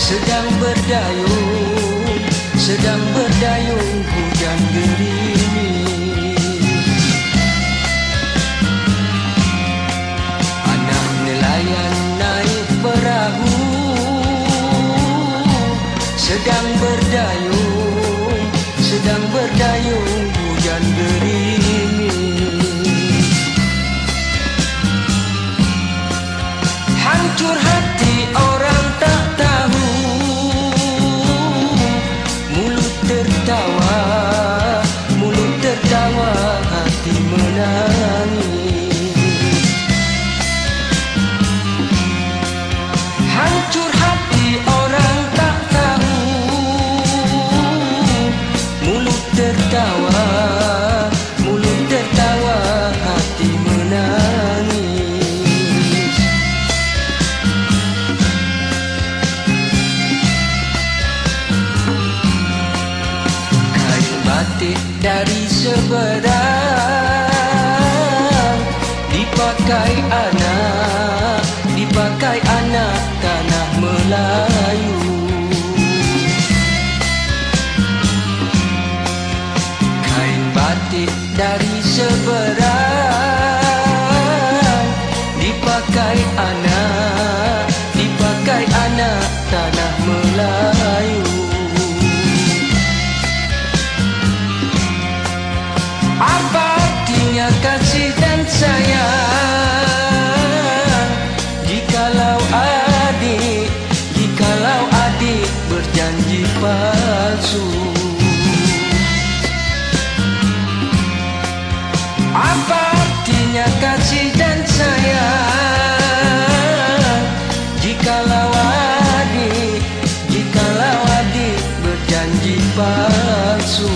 sedang berdayung, sedang berdayung hujan gerimis. Anak nelayan naik perahu, sedang berdayung, sedang berdayung hujan gerimis. Hancur hati orang tak tahu, mulut tertawa, mulut tertawa, hati menangis. Hancur hati orang tak tahu, mulut tertawa, mulut tertawa, hati menangis. Kain batik dari seberang dipakai anak, dipakai anak tanah Melayu. Kain batik dari seberang dipakai anak, dipakai anak tanah Melayu. Apa artinya kasih dan sayang jikalau adik, jikalau adik berjanji palsu? Apa artinya kasih dan sayang jikalau adik, jikalau adik berjanji palsu?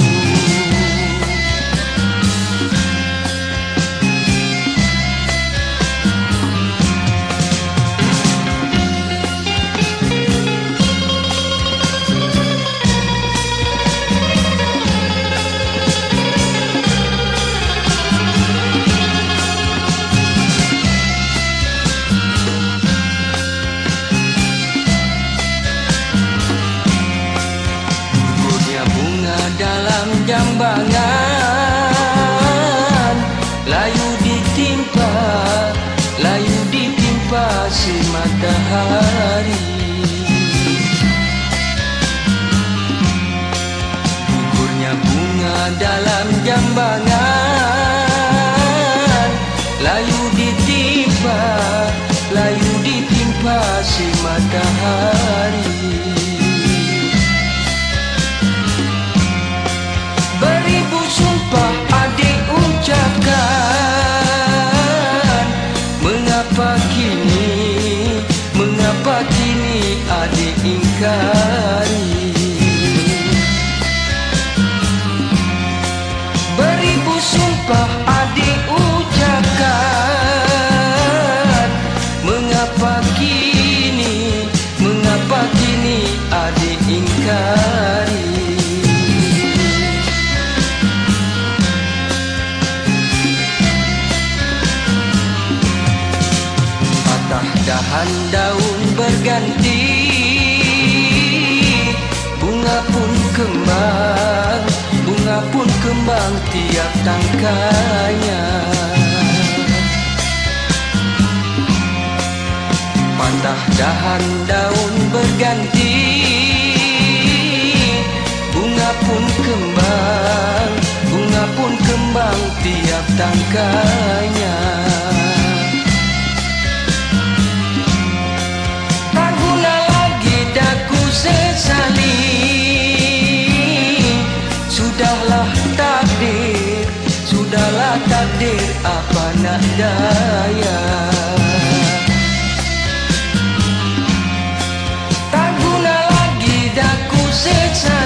Dalam jambangan layu ditimpa, layu ditimpa si matahari. Gugurnya bunga dalam jambangan layu ditimpa, layu ditimpa si matahari. Beribu sumpah adik ucapkan, mengapa kini, mengapa kini adik ingkari? Beribu sumpah adik ucapkan, mengapa kini, mengapa kini adik ingkari? Dahan daun berganti, bunga pun kembang, bunga pun kembang tiap tangkainya. Patah dahan daun berganti, bunga pun kembang, bunga pun kembang tiap tangkainya. Sesali, sudahlah takdir, sudahlah takdir, apa nak daya. Tak guna lagi daku sesali.